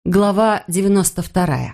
Глава 92.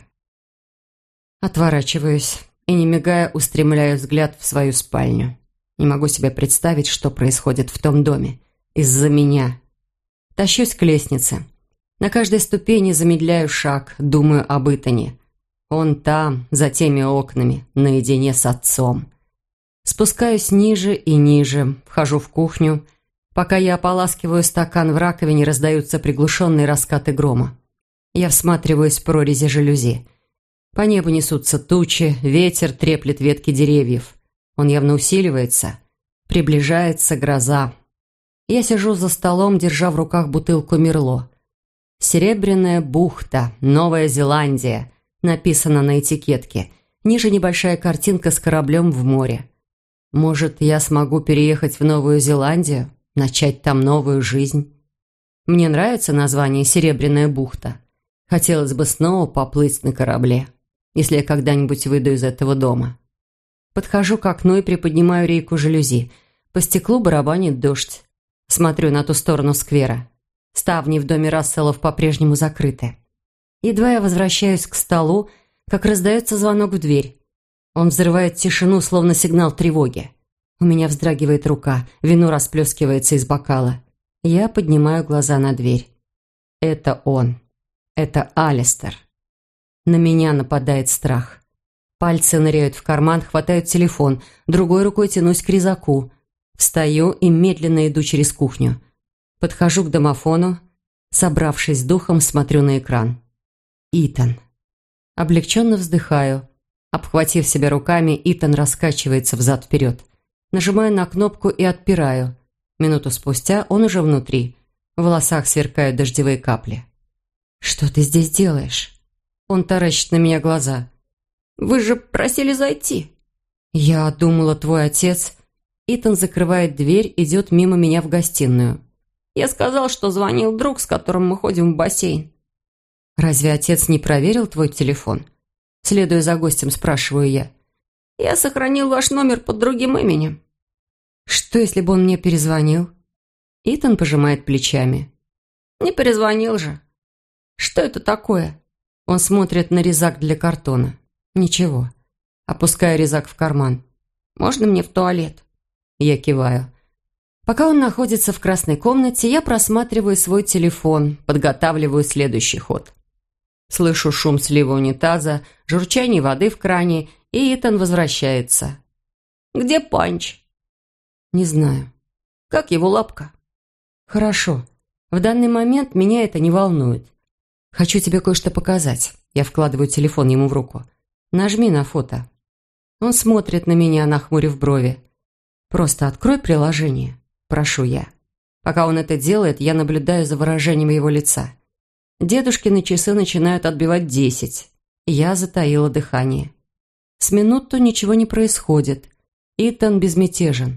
Отворачиваюсь и, не мигая, устремляю взгляд в свою спальню. Не могу себе представить, что происходит в том доме. Из-за меня. Тащусь к лестнице. На каждой ступени замедляю шаг, думаю об Итане. Он там, за теми окнами, наедине с отцом. Спускаюсь ниже и ниже, вхожу в кухню. Пока я ополаскиваю стакан в раковине, раздаются приглушенные раскаты грома. Я всматриваюсь в прорези жалюзи. По небу несутся тучи, ветер треплет ветки деревьев. Он явно усиливается. Приближается гроза. Я сижу за столом, держа в руках бутылку Мерло. «Серебряная бухта, Новая Зеландия», написано на этикетке. Ниже небольшая картинка с кораблем в море. Может, я смогу переехать в Новую Зеландию, начать там новую жизнь? Мне нравится название «Серебряная бухта». Хотелось бы снова поплыть на корабле, если я когда-нибудь выйду из этого дома. Подхожу к окну и приподнимаю рейку жалюзи. По стеклу барабанит дождь. Смотрю на ту сторону сквера. Ставни в доме Расселов по-прежнему закрыты. Едва я возвращаюсь к столу, как раздается звонок в дверь. Он взрывает тишину, словно сигнал тревоги. У меня вздрагивает рука, вино расплескивается из бокала. Я поднимаю глаза на дверь. Это он. Это Алистер. На меня нападает страх. Пальцы ныряют в карман, хватают телефон, другой рукой тянусь к резаку. Встаю и медленно иду через кухню. Подхожу к домофону, собравшись с духом, смотрю на экран. Итан. Облегченно вздыхаю. Обхватив себя руками, Итан раскачивается взад-вперед. Нажимаю на кнопку и отпираю. Минуту спустя он уже внутри. В волосах сверкают дождевые капли. «Что ты здесь делаешь?» Он таращит на меня глаза. «Вы же просили зайти». «Я думала, твой отец...» Итан закрывает дверь, идет мимо меня в гостиную. «Я сказал, что звонил друг, с которым мы ходим в бассейн». «Разве отец не проверил твой телефон?» Следуя за гостем, спрашиваю я. «Я сохранил ваш номер под другим именем». «Что, если бы он мне перезвонил?» Итан пожимает плечами. «Не перезвонил же. Что это такое?» Он смотрит на резак для картона. «Ничего». Опускаю резак в карман. «Можно мне в туалет?» Я киваю. Пока он находится в красной комнате, я просматриваю свой телефон, подготавливаю следующий ход. Слышу шум слива унитаза, журчание воды в кране, и Итан возвращается. «Где Панч?» «Не знаю». «Как его лапка?» «Хорошо. В данный момент меня это не волнует. Хочу тебе кое-что показать». Я вкладываю телефон ему в руку. «Нажми на фото». Он смотрит на меня, нахмурив брови. «Просто открой приложение», – прошу я. Пока он это делает, я наблюдаю за выражением его лица. Дедушкины часы начинают отбивать 10. Я затаила дыхание. С минуту ничего не происходит. Итан безмятежен.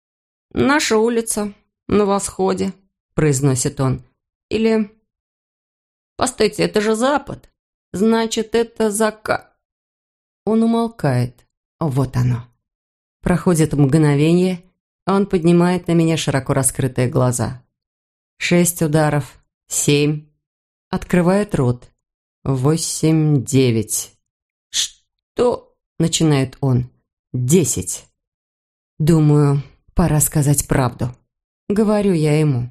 «Наша улица, на восходе», – произносит он. «Или... Постойте, это же запад. Значит, это закат». Он умолкает. Вот оно. Проходит мгновение, а он поднимает на меня широко раскрытые глаза. 6 ударов. 7. Открывает рот. 8, 9. «Что?» – начинает он. 10. Думаю, пора сказать правду. Говорю я ему.